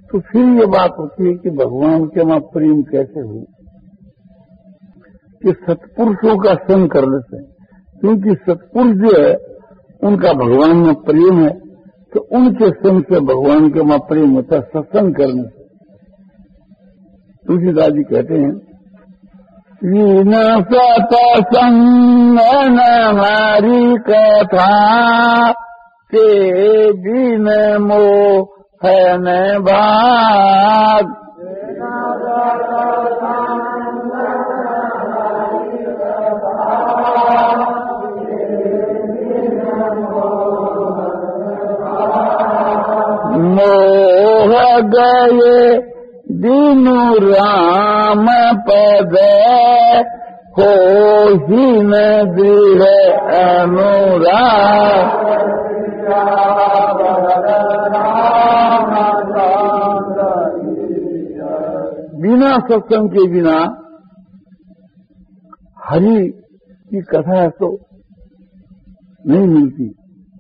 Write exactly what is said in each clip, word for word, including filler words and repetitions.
तो फिर ये बात होती है कि भगवान के वहां प्रेम कैसे हो, कि सत्पुरुषों का संग करने से, क्योंकि सत्पुरुष जो है उनका भगवान में प्रेम है, तो उनके संग से भगवान के वहां प्रेम होता है, सत्संग करने से। तुलसीदास जी कहते हैं, वीना सत्संग न हरि कथा के बिन मोह है न भाग। मोह गए दीनु राम पद हो ही न दृढ़ अनुराग। बिना सत्संग के बिना हरि की कथा तो नहीं मिलती,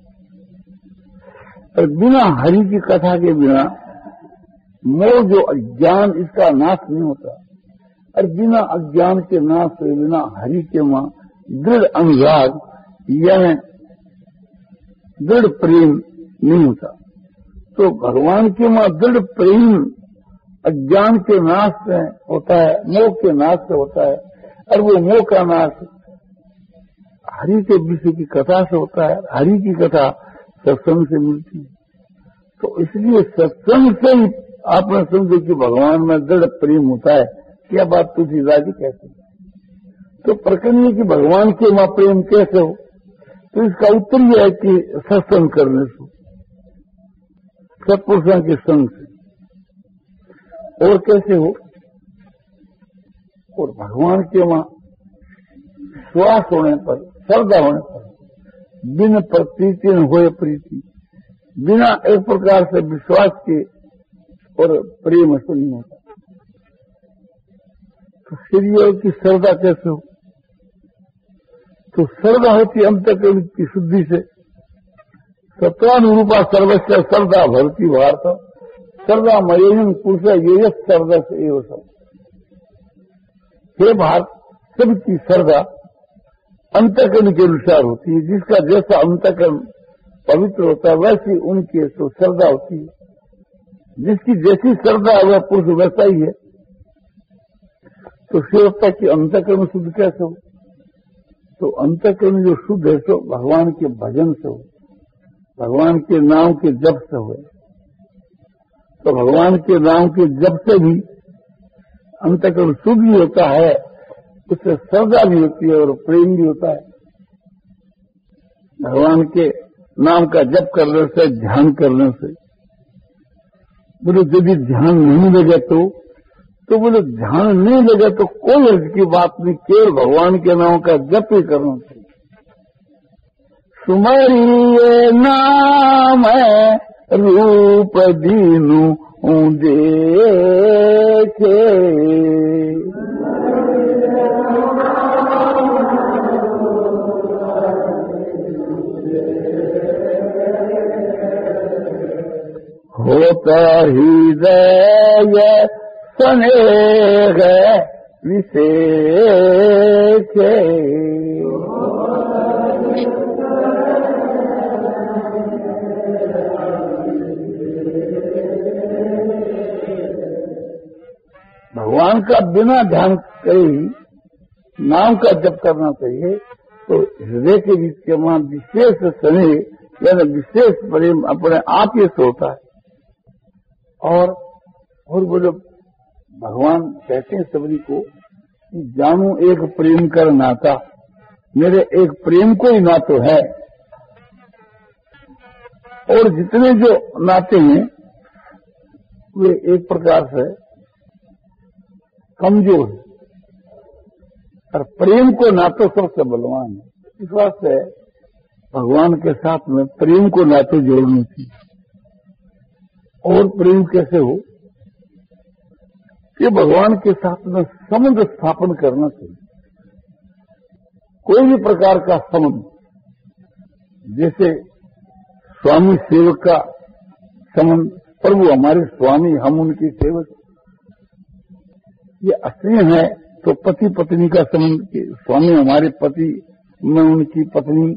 और बिना हरि की कथा के बिना मोह जो अज्ञान, इसका नाश नहीं होता, और बिना अज्ञान के नाश के बिना हरि के वहां दृढ़ अनुराग यानी दृढ़ प्रेम नहीं होता। तो भगवान के वहां दृढ़ प्रेम अज्ञान के नाश से होता है, मोह के नाश से होता है, और वो मोह का नाश हरि के विषय की कथा से होता है। हरि की कथा सत्संग से मिलती है। तो इसलिए सत्संग से ही आपने समझो कि भगवान में दृढ़ प्रेम होता है। क्या बात तुलसीदास जी कहते हैं। तो प्रकरण है कि भगवान के वहां प्रेम कैसे हो, तो इसका उत्तर यह है कि सत्संग करने से, सत्पुरुषों के संग से। और कैसे हो, और भगवान के वहां श्वास होने पर, श्रद्धा होने पर, बिन प्रतीति होए प्रीति, बिना एक प्रकार से विश्वास के और प्रेम से नहीं होता। तो शरीर की श्रद्धा कैसे हो, तो श्रद्धा होती अंतःकरण की शुद्धि से। सत्वानुरूपा सर्वस्व श्रद्धा भरती भारत, श्रद्धा मयम पुरुष ये श्रद्धा से एवं सब। हे भारत, सबकी श्रद्धा अंतःकरण के अनुसार होती है। जिसका जैसा अंतःकरण पवित्र होता है वैसी उनकी तो श्रद्धा होती है। जिसकी जैसी श्रद्धा है वह पुरुष वैसा ही है। तो शिवता की अंतःकरण शुद्ध कैसे हो, तो अंतःकरण जो शुद्ध है तो भगवान के भजन से हो, भगवान के नाम के जप से हो। तो भगवान के नाम के जप से भी अंतःकरण शुद्ध भी होता है, उससे श्रद्धा भी होती है और प्रेम भी होता है। भगवान के नाम का जप करने से, ध्यान करने से, बोले यदि ध्यान नहीं लगे तो तो बोले ध्यान नहीं लगे तो कोई अर्थ की बात नहीं, केवल भगवान के नाम का जप ही करना चाहिए। सुमरिए नाम रूप दीनु देखे, होता हृदय स्नेह विशेष, भगवान का बिना ध्यान करे ही नाम का जप करना चाहिए। तो हृदय के बीच के वहां विशेष स्नेह यानी विशेष प्रेम अपने आप ही से होता है। और और बोलो भगवान कहते हैं सबरी को कि जानू एक प्रेम कर नाता, मेरे एक प्रेम को ही नातो है। और जितने जो नाते हैं वे एक प्रकार से कमजोर है, और प्रेम को नातो सबसे बलवान है। इस वास्ते भगवान के साथ में प्रेम को नाते जोड़नी चाहिए। और प्रेम कैसे हो कि भगवान के साथ में संबंध स्थापन करना चाहिए। कोई भी प्रकार का संबंध, जैसे स्वामी सेवक का संबंध, प्रभु हमारे स्वामी, हम उनके सेवक। ये असली है तो पति पत्नी का संबंध, स्वामी हमारे पति, मैं उनकी पत्नी,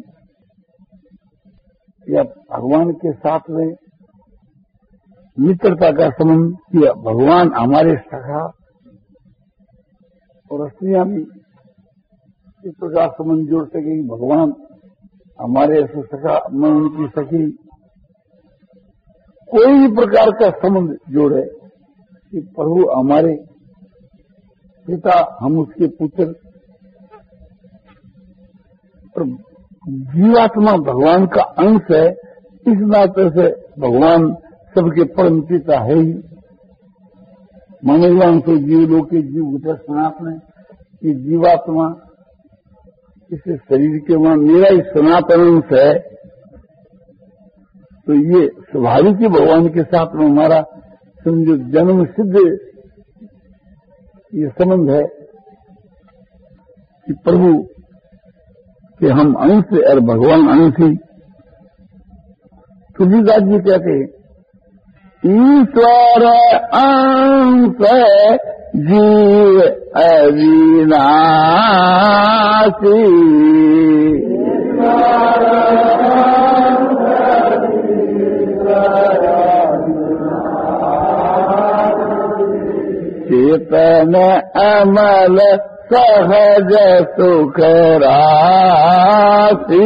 या भगवान के साथ में मित्रता का संबंध, किया भगवान हमारे सखा, और स्त्रियां भी इस प्रकार संबंध जोड़ सके कि भगवान हमारे ऐसे सखा, मैं उनकी सखी। कोई भी प्रकार का संबंध जोड़े कि प्रभु हमारे पिता, हम उसके पुत्र, और जीवात्मा भगवान का अंश है, इस नाते से भगवान सबके परम पिता है ही। मनोवान तो जीवलों के जीव सनातन है, ये जीवात्मा इस शरीर के वहां मेरा ही सनातन अंश है, तो ये स्वाभाविक ही भगवान के साथ में हमारा समझो जन्म सिद्ध ये संबंध है कि प्रभु कि हम अंश और भगवान अंश ही। तुलसीदास जी कहते हैं, ईश्वर अंश जीव अविनाशी, चेतन अमल सहज सुख राशि।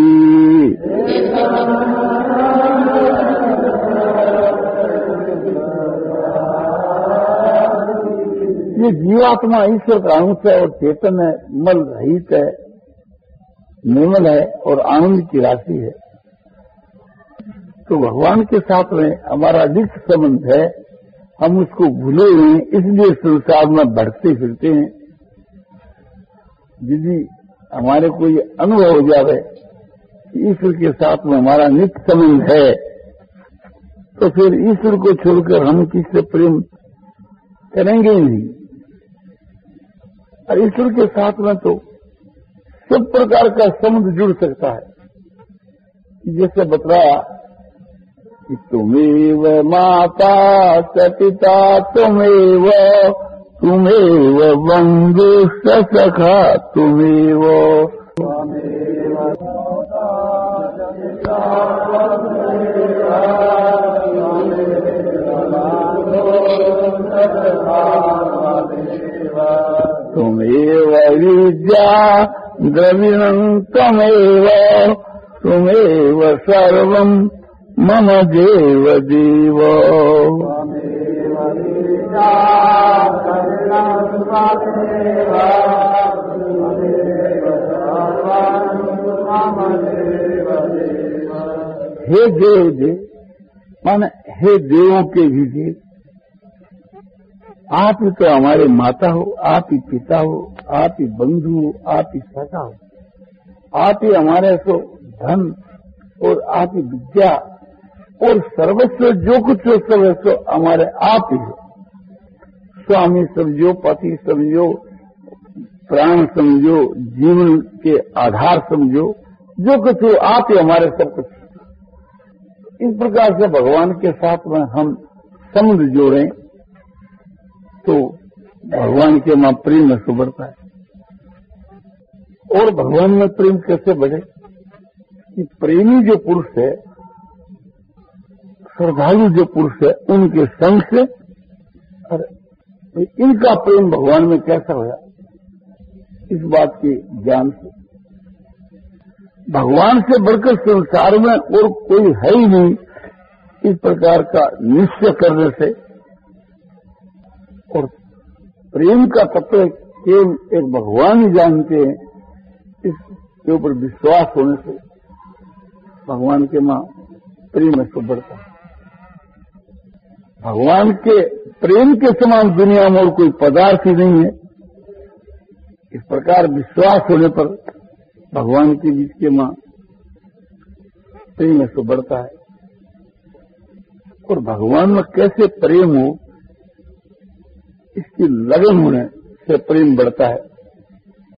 ये जीवात्मा ईश्वर का अंश है और चेतन है, मल रहित है, निर्मल है और आनंद की राशि है। तो भगवान के साथ में हमारा नित्य संबंध है, हम उसको भूले हुए इसलिए संसार में भटकते फिरते हैं। यदि हमारे को ये अनुभव हो जावे कि ईश्वर के साथ में हमारा नित्य संबंध है, तो फिर ईश्वर को छोड़कर हम किससे प्रेम करेंगे ही नहीं। और ईश्वर के साथ में तो सब प्रकार का संबंध जुड़ सकता है। जैसे बतलाया कि तुमेव माता च पिता, तुमेव तुमेव बंधु सखा, तुमेव तुमेव विद्या द्रविणं, तुमेव तुमेव सर्वं मम देव देव। हे देव देव माने हे देवों के भी देव, आप ही तो हमारे माता हो, आप ही पिता हो, आप ही बंधु हो, आप ही सखा हो, आप ही हमारे तो धन और आप ही विद्या और सर्वस्व जो कुछ हो सर्वस्व हमारे आप ही है। स्वामी समझो, पति समझो, प्राण समझो, जीवन के आधार समझो, जो कुछ हो आप ही हमारे सब कुछ। इस प्रकार से भगवान के साथ में हम संबंध जोड़ें तो भगवान के मां प्रेम में सुबरता है। और भगवान में प्रेम कैसे बढ़े कि प्रेमी जो पुरुष है, श्रद्धालु जो पुरुष है, उनके संग से और इनका प्रेम भगवान में कैसा होया, इस बात के ज्ञान से। भगवान से बढ़कर संसार में और कोई है ही नहीं, इस प्रकार का निश्चय करने से और प्रेम का तत्व केवल एक भगवान ही जानते हैं, इसके ऊपर विश्वास होने से भगवान के मां प्रेम में तो बढ़ता है। भगवान के प्रेम के समान दुनिया में और कोई पदार्थ ही नहीं है। इस प्रकार विश्वास होने पर भगवान के बीच के मां प्रेम में तो बढ़ता है। और भगवान में कैसे प्रेम हो, इसकी लगन होने से प्रेम बढ़ता है।